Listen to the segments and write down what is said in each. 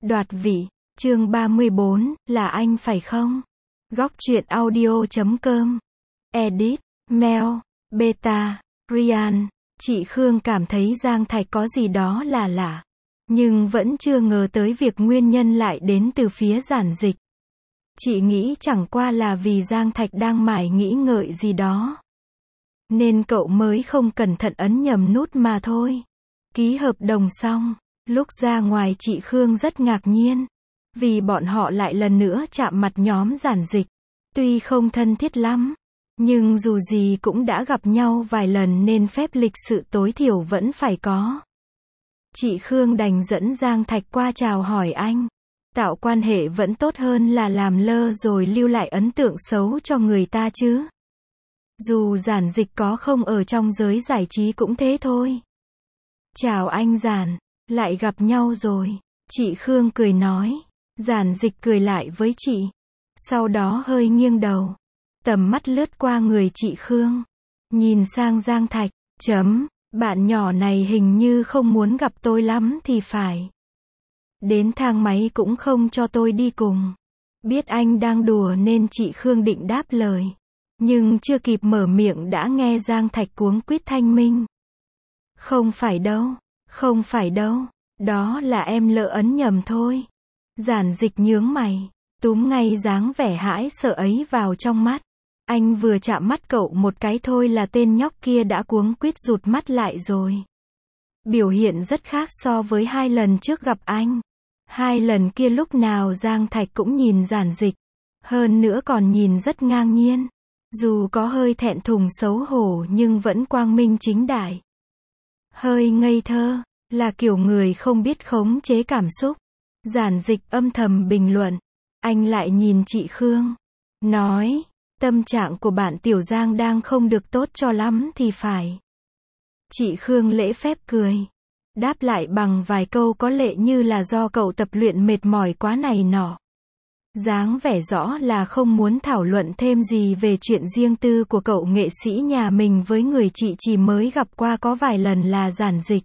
Đoạt vị, chương 34, là anh phải không? Góc truyện audio.com. Edit, Mel, Beta, Ryan. Chị Khương cảm thấy Giang Thạch có gì đó là lạ, nhưng vẫn chưa ngờ tới việc nguyên nhân lại đến từ phía Giản Dịch. Chị nghĩ chẳng qua là vì Giang Thạch đang mải nghĩ ngợi gì đó, nên cậu mới không cẩn thận ấn nhầm nút mà thôi. Ký hợp đồng xong, lúc ra ngoài chị Khương rất ngạc nhiên, vì bọn họ lại lần nữa chạm mặt nhóm Giản Dịch. Tuy không thân thiết lắm, nhưng dù gì cũng đã gặp nhau vài lần nên phép lịch sự tối thiểu vẫn phải có. Chị Khương đành dẫn Giang Thạch qua chào hỏi anh. Tạo quan hệ vẫn tốt hơn là làm lơ rồi lưu lại ấn tượng xấu cho người ta chứ. Dù Giản Dịch có không ở trong giới giải trí cũng thế thôi. Chào anh Giản, lại gặp nhau rồi. Chị Khương cười nói. Giản Dịch cười lại với chị. Sau đó hơi nghiêng đầu. Tầm mắt lướt qua người chị Khương. Nhìn sang Giang Thạch. Bạn nhỏ này hình như không muốn gặp tôi lắm thì phải. Đến thang máy cũng không cho tôi đi cùng. Biết anh đang đùa nên chị Khương định đáp lời. Nhưng chưa kịp mở miệng đã nghe Giang Thạch cuống quýt thanh minh. Không phải đâu, không phải đâu, đó là em lỡ ấn nhầm thôi. Giản Dịch nhướng mày, túm ngay dáng vẻ hãi sợ ấy vào trong mắt. Anh vừa chạm mắt cậu một cái thôi là tên nhóc kia đã cuống quýt rụt mắt lại rồi. Biểu hiện rất khác so với 2 lần trước gặp anh. 2 lần kia lúc nào Giang Thạch cũng nhìn Giản Dịch. Hơn nữa còn nhìn rất ngang nhiên. Dù có hơi thẹn thùng xấu hổ nhưng vẫn quang minh chính đại. Hơi ngây thơ, là kiểu người không biết khống chế cảm xúc. Giản Dịch âm thầm bình luận. Anh lại nhìn chị Khương. Nói, tâm trạng của bạn Tiểu Giang đang không được tốt cho lắm thì phải. Chị Khương lễ phép cười. Đáp lại bằng vài câu có lệ như là do cậu tập luyện mệt mỏi quá này nọ. Dáng vẻ rõ là không muốn thảo luận thêm gì về chuyện riêng tư của cậu nghệ sĩ nhà mình với người chị chỉ mới gặp qua có vài lần là Giản Dịch.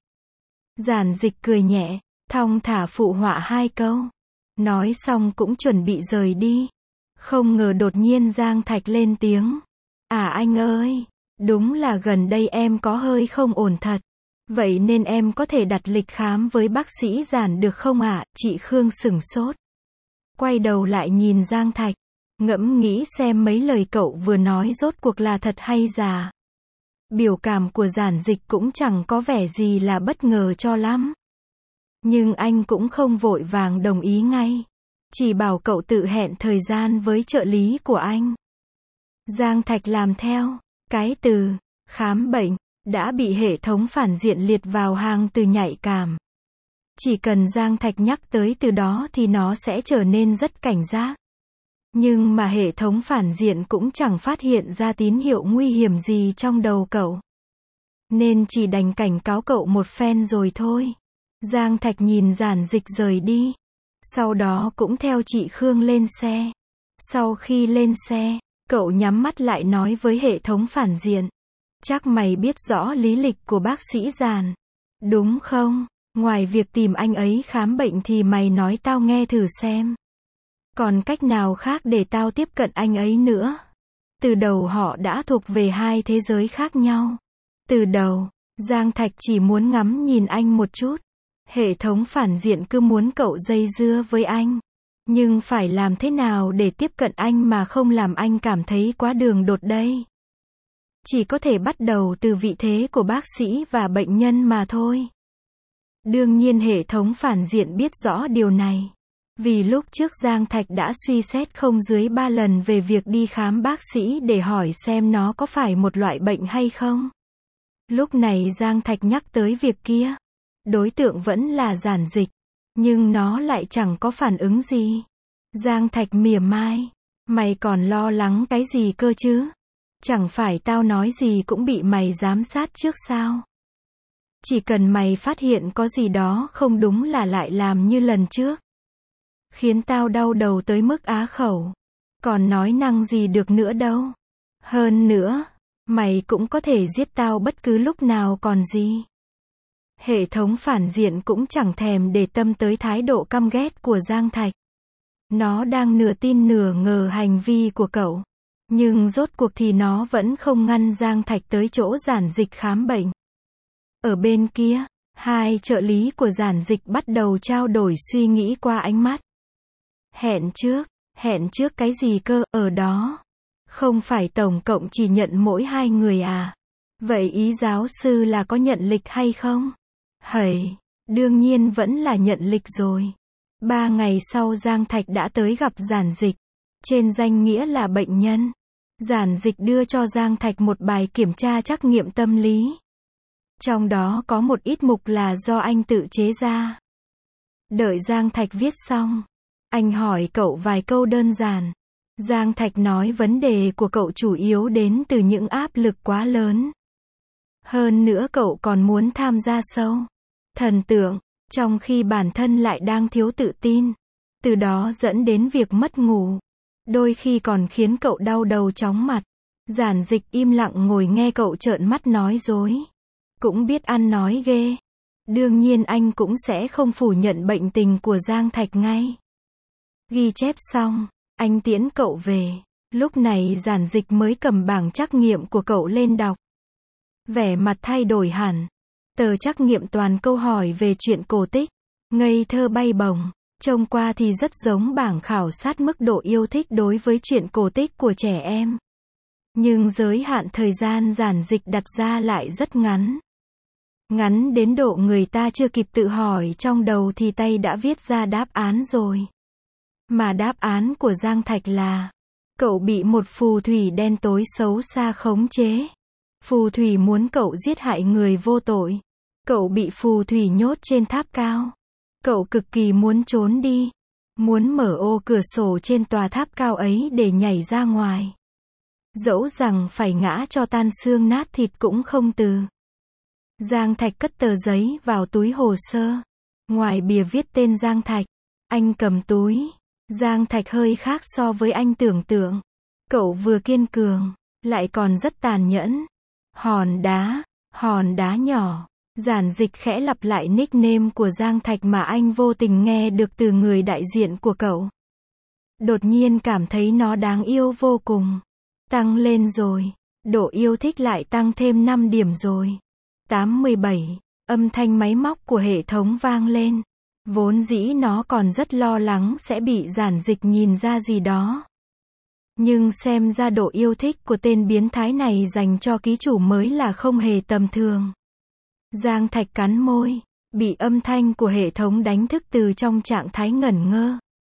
Giản Dịch cười nhẹ, thong thả phụ họa 2 câu. Nói xong cũng chuẩn bị rời đi. Không ngờ đột nhiên Giang Thạch lên tiếng. À anh ơi, đúng là gần đây em có hơi không ổn thật. Vậy nên em có thể đặt lịch khám với bác sĩ Giản được không ạ? Chị Khương sửng sốt. Quay đầu lại nhìn Giang Thạch. Ngẫm nghĩ xem mấy lời cậu vừa nói rốt cuộc là thật hay giả. Biểu cảm của Giản Dịch cũng chẳng có vẻ gì là bất ngờ cho lắm. Nhưng anh cũng không vội vàng đồng ý ngay. Chỉ bảo cậu tự hẹn thời gian với trợ lý của anh. Giang Thạch làm theo. Cái từ khám bệnh đã bị hệ thống phản diện liệt vào hàng từ nhạy cảm. Chỉ cần Giang Thạch nhắc tới từ đó thì nó sẽ trở nên rất cảnh giác. Nhưng mà hệ thống phản diện cũng chẳng phát hiện ra tín hiệu nguy hiểm gì trong đầu cậu. Nên chỉ đành cảnh cáo cậu một phen rồi thôi. Giang Thạch nhìn Giản Dịch rời đi. Sau đó cũng theo chị Khương lên xe. Sau khi lên xe, cậu nhắm mắt lại nói với hệ thống phản diện. Chắc mày biết rõ lý lịch của bác sĩ Giản, đúng không? Ngoài việc tìm anh ấy khám bệnh thì mày nói tao nghe thử xem. Còn cách nào khác để tao tiếp cận anh ấy nữa? Từ đầu họ đã thuộc về 2 thế giới khác nhau. Từ đầu, Giang Thạch chỉ muốn ngắm nhìn anh một chút. Hệ thống phản diện cứ muốn cậu dây dưa với anh. Nhưng phải làm thế nào để tiếp cận anh mà không làm anh cảm thấy quá đường đột đây? Chỉ có thể bắt đầu từ vị thế của bác sĩ và bệnh nhân mà thôi. Đương nhiên hệ thống phản diện biết rõ điều này. Vì lúc trước Giang Thạch đã suy xét không dưới 3 lần về việc đi khám bác sĩ để hỏi xem nó có phải một loại bệnh hay không. Lúc này Giang Thạch nhắc tới việc kia. Đối tượng vẫn là Giản Dịch. Nhưng nó lại chẳng có phản ứng gì. Giang Thạch mỉa mai. Mày còn lo lắng cái gì cơ chứ? Chẳng phải tao nói gì cũng bị mày giám sát trước sao? Chỉ cần mày phát hiện có gì đó không đúng là lại làm như lần trước. Khiến tao đau đầu tới mức á khẩu. Còn nói năng gì được nữa đâu. Hơn nữa, mày cũng có thể giết tao bất cứ lúc nào còn gì. Hệ thống phản diện cũng chẳng thèm để tâm tới thái độ căm ghét của Giang Thạch. Nó đang nửa tin nửa ngờ hành vi của cậu. Nhưng rốt cuộc thì nó vẫn không ngăn Giang Thạch tới chỗ Giản Dịch khám bệnh. Ở bên kia, hai trợ lý của Giản Dịch bắt đầu trao đổi suy nghĩ qua ánh mắt. Hẹn trước cái gì cơ, ở đó? Không phải tổng cộng chỉ nhận mỗi 2 người à? Vậy ý giáo sư là có nhận lịch hay không? Hầy, đương nhiên vẫn là nhận lịch rồi. 3 ngày sau Giang Thạch đã tới gặp Giản Dịch. Trên danh nghĩa là bệnh nhân. Giản Dịch đưa cho Giang Thạch một bài kiểm tra trắc nghiệm tâm lý. Trong đó có một ít mục là do anh tự chế ra. Đợi Giang Thạch viết xong, anh hỏi cậu vài câu đơn giản. Giang Thạch nói vấn đề của cậu chủ yếu đến từ những áp lực quá lớn. Hơn nữa cậu còn muốn tham gia sâu thần tượng, trong khi bản thân lại đang thiếu tự tin. Từ đó dẫn đến việc mất ngủ. Đôi khi còn khiến cậu đau đầu chóng mặt. Giản Dịch im lặng ngồi nghe cậu trợn mắt nói dối. Cũng biết ăn nói ghê. Đương nhiên anh cũng sẽ không phủ nhận bệnh tình của Giang Thạch ngay. Ghi chép xong, anh tiễn cậu về. Lúc này Giản Dịch mới cầm bảng trắc nghiệm của cậu lên đọc. Vẻ mặt thay đổi hẳn. Tờ trắc nghiệm toàn câu hỏi về chuyện cổ tích. Ngây thơ bay bổng. Trông qua thì rất giống bảng khảo sát mức độ yêu thích đối với chuyện cổ tích của trẻ em. Nhưng giới hạn thời gian Giản Dịch đặt ra lại rất ngắn. Ngắn đến độ người ta chưa kịp tự hỏi trong đầu thì tay đã viết ra đáp án rồi. Mà đáp án của Giang Thạch là: cậu bị một phù thủy đen tối xấu xa khống chế. Phù thủy muốn cậu giết hại người vô tội. Cậu bị phù thủy nhốt trên tháp cao. Cậu cực kỳ muốn trốn đi. Muốn mở ô cửa sổ trên tòa tháp cao ấy để nhảy ra ngoài. Dẫu rằng phải ngã cho tan xương nát thịt cũng không từ. Giang Thạch cất tờ giấy vào túi hồ sơ. Ngoài bìa viết tên Giang Thạch. Anh cầm túi. Giang Thạch hơi khác so với anh tưởng tượng. Cậu vừa kiên cường, lại còn rất tàn nhẫn. Hòn đá nhỏ. Giản Dịch khẽ lặp lại nickname của Giang Thạch mà anh vô tình nghe được từ người đại diện của cậu. Đột nhiên cảm thấy nó đáng yêu vô cùng. Tăng lên rồi. Độ yêu thích lại tăng thêm 5 điểm rồi. 87. Âm thanh máy móc của hệ thống vang lên. Vốn dĩ nó còn rất lo lắng sẽ bị Giản Dịch nhìn ra gì đó. Nhưng xem ra độ yêu thích của tên biến thái này dành cho ký chủ mới là không hề tầm thường. Giang Thạch cắn môi, bị âm thanh của hệ thống đánh thức từ trong trạng thái ngẩn ngơ.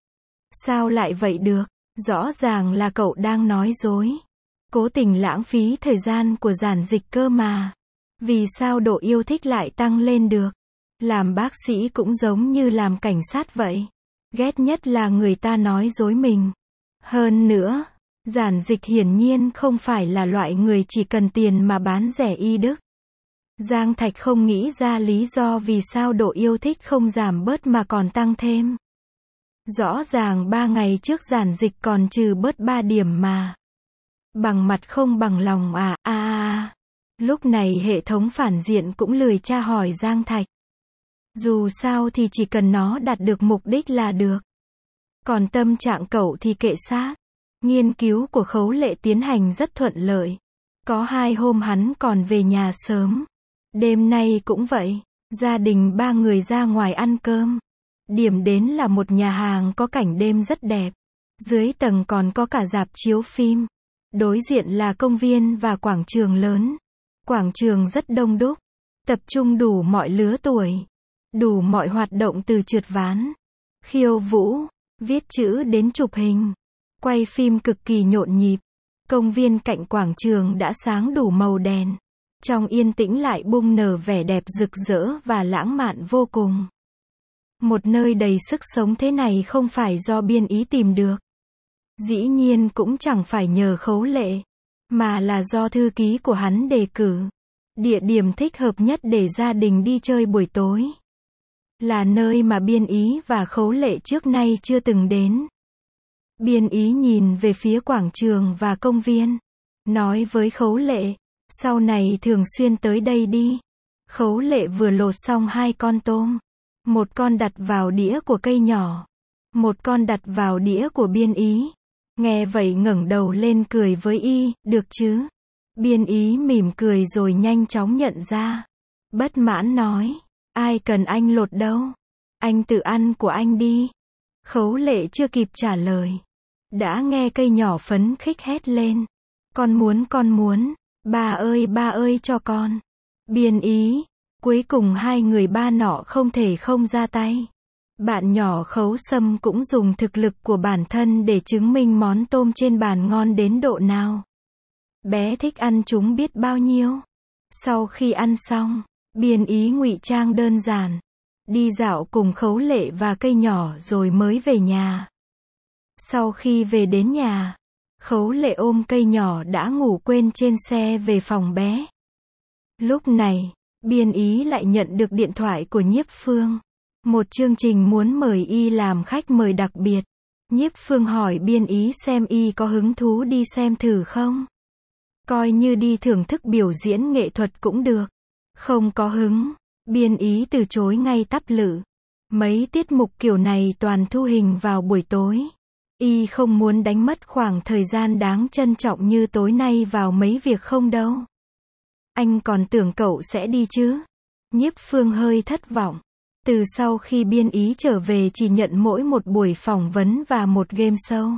Sao lại vậy được? Rõ ràng là cậu đang nói dối. Cố tình lãng phí thời gian của Giản Dịch cơ mà. Vì sao độ yêu thích lại tăng lên được? Làm bác sĩ cũng giống như làm cảnh sát vậy. Ghét nhất là người ta nói dối mình. Hơn nữa, Giản Dịch hiển nhiên không phải là loại người chỉ cần tiền mà bán rẻ y đức. Giang Thạch không nghĩ ra lý do vì sao độ yêu thích không giảm bớt mà còn tăng thêm. Rõ ràng 3 ngày trước Giản Dịch còn trừ bớt 3 điểm mà. Bằng mặt không bằng lòng à. Lúc này hệ thống phản diện cũng lười tra hỏi Giang Thạch. Dù sao thì chỉ cần nó đạt được mục đích là được. Còn tâm trạng cậu thì kệ xác. Nghiên cứu của Khấu Lệ tiến hành rất thuận lợi. Có 2 hôm hắn còn về nhà sớm. Đêm nay cũng vậy. Gia đình 3 người ra ngoài ăn cơm. Điểm đến là một nhà hàng có cảnh đêm rất đẹp. Dưới tầng còn có cả rạp chiếu phim. Đối diện là công viên và quảng trường lớn. Quảng trường rất đông đúc. Tập trung đủ mọi lứa tuổi. Đủ mọi hoạt động từ trượt ván, khiêu vũ, viết chữ đến chụp hình. Quay phim cực kỳ nhộn nhịp. Công viên cạnh quảng trường đã sáng đủ màu đèn. Trong yên tĩnh lại bung nở vẻ đẹp rực rỡ và lãng mạn vô cùng. Một nơi đầy sức sống thế này không phải do biên ý tìm được. Dĩ nhiên cũng chẳng phải nhờ Khấu Lệ, mà là do thư ký của hắn đề cử. Địa điểm thích hợp nhất để gia đình đi chơi buổi tối. Là nơi mà biên ý và Khấu Lệ trước nay chưa từng đến. Biên ý nhìn về phía quảng trường và công viên. Nói với Khấu Lệ, sau này thường xuyên tới đây đi. Khấu Lệ vừa lột xong 2 con tôm. Một con đặt vào đĩa của cây nhỏ. Một con đặt vào đĩa của Biên Ý. Nghe vậy ngẩng đầu lên cười với y, được chứ? Biên Ý mỉm cười rồi nhanh chóng nhận ra. Bất mãn nói, ai cần anh lột đâu. Anh tự ăn của anh đi. Khấu Lệ chưa kịp trả lời. Đã nghe cây nhỏ phấn khích hét lên. Con muốn, ba ơi cho con. Biên Ý, cuối cùng hai người ba nọ không thể không ra tay. Bạn nhỏ Khấu Sâm cũng dùng thực lực của bản thân để chứng minh món tôm trên bàn ngon đến độ nào. Bé thích ăn chúng biết bao nhiêu. Sau khi ăn xong, Biên Ý ngụy trang đơn giản, đi dạo cùng Khấu Lệ và cây nhỏ rồi mới về nhà. Sau khi về đến nhà, Khấu Lệ ôm cây nhỏ đã ngủ quên trên xe về phòng bé. Lúc này, Biên Ý lại nhận được điện thoại của Nhiếp Phương. Một chương trình muốn mời y làm khách mời đặc biệt. Nhiếp Phương hỏi Biên Ý xem y có hứng thú đi xem thử không. Coi như đi thưởng thức biểu diễn nghệ thuật cũng được. Không có hứng, Biên Ý từ chối ngay tắp lự. Mấy tiết mục kiểu này toàn thu hình vào buổi tối. Y không muốn đánh mất khoảng thời gian đáng trân trọng như tối nay vào mấy việc không đâu. Anh còn tưởng cậu sẽ đi chứ? Nhiếp Phương hơi thất vọng. Từ sau khi Biên Ý trở về chỉ nhận mỗi một buổi phỏng vấn và một game show.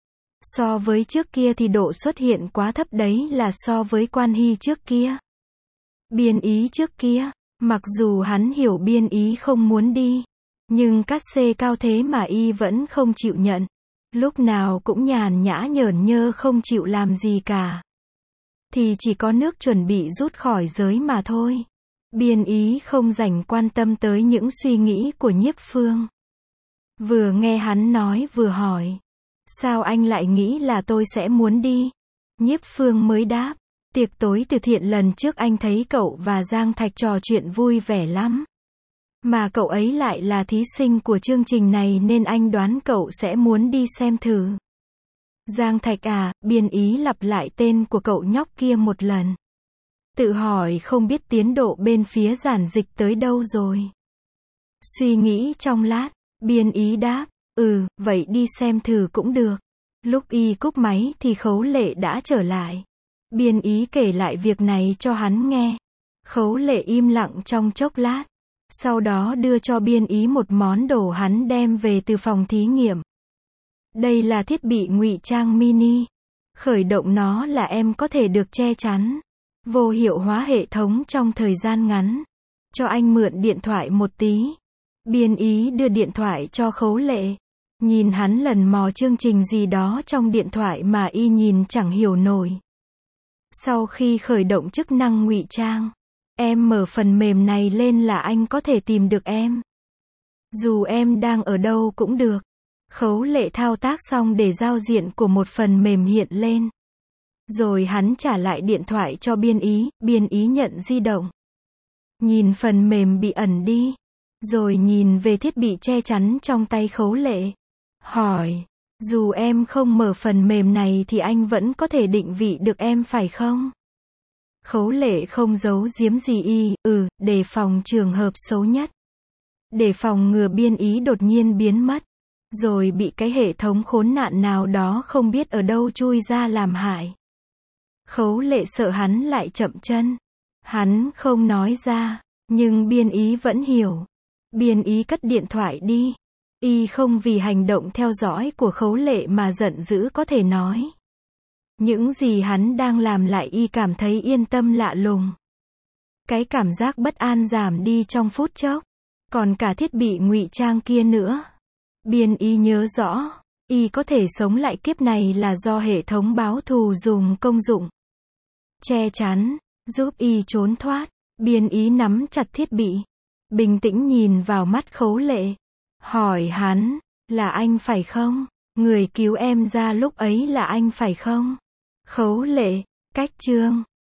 So với trước kia thì độ xuất hiện quá thấp đấy, là so với Quan Hy trước kia. Biên Ý trước kia, mặc dù hắn hiểu Biên Ý không muốn đi, nhưng cát xê cao thế mà y vẫn không chịu nhận. Lúc nào cũng nhàn nhã nhởn nhơ không chịu làm gì cả. Thì chỉ có nước chuẩn bị rút khỏi giới mà thôi. Biên Ý không dành quan tâm tới những suy nghĩ của Nhiếp Phương. Vừa nghe hắn nói vừa hỏi. Sao anh lại nghĩ là tôi sẽ muốn đi? Nhiếp Phương mới đáp. Tiệc tối từ thiện lần trước anh thấy cậu và Giang Thạch trò chuyện vui vẻ lắm. Mà cậu ấy lại là thí sinh của chương trình này nên anh đoán cậu sẽ muốn đi xem thử. Giang Thạch à? Biên Ý lặp lại tên của cậu nhóc kia một lần. Tự hỏi không biết tiến độ bên phía giản dịch tới đâu rồi. Suy nghĩ trong lát, Biên Ý đáp, vậy đi xem thử cũng được. Lúc y cúp máy thì Khấu Lệ đã trở lại. Biên Ý kể lại việc này cho hắn nghe. Khấu Lệ im lặng trong chốc lát. Sau đó đưa cho Biên Ý một món đồ hắn đem về từ phòng thí nghiệm. Đây là thiết bị ngụy trang mini. Khởi động nó là em có thể được che chắn, vô hiệu hóa hệ thống trong thời gian ngắn. Cho anh mượn điện thoại một tí. Biên Ý đưa điện thoại cho Khấu Lệ. Nhìn hắn lần mò chương trình gì đó trong điện thoại mà y nhìn chẳng hiểu nổi. Sau khi khởi động chức năng ngụy trang, em mở phần mềm này lên là anh có thể tìm được em. Dù em đang ở đâu cũng được. Khấu Lệ thao tác xong để giao diện của một phần mềm hiện lên. Rồi hắn trả lại điện thoại cho Biên Ý, Biên Ý nhận di động. Nhìn phần mềm bị ẩn đi. Rồi nhìn về thiết bị che chắn trong tay Khấu Lệ. Hỏi, dù em không mở phần mềm này thì anh vẫn có thể định vị được em phải không? Khấu Lệ không giấu giếm gì y, để phòng trường hợp xấu nhất. Để phòng ngừa Biên Ý đột nhiên biến mất. Rồi bị cái hệ thống khốn nạn nào đó không biết ở đâu chui ra làm hại. Khấu Lệ sợ hắn lại chậm chân. Hắn không nói ra, nhưng Biên Ý vẫn hiểu. Biên Ý cất điện thoại đi. Y không vì hành động theo dõi của Khấu Lệ mà giận dữ có thể nói. Những gì hắn đang làm lại y cảm thấy yên tâm lạ lùng. Cái cảm giác bất an giảm đi trong phút chốc. Còn cả thiết bị ngụy trang kia nữa. Biên Ý nhớ rõ, y có thể sống lại kiếp này là do hệ thống báo thù dùng công dụng che chắn, giúp y trốn thoát. Biên Ý nắm chặt thiết bị, bình tĩnh nhìn vào mắt Khấu Lệ. Hỏi hắn, là anh phải không? Người cứu em ra lúc ấy là anh phải không? Khấu Lệ, cách chương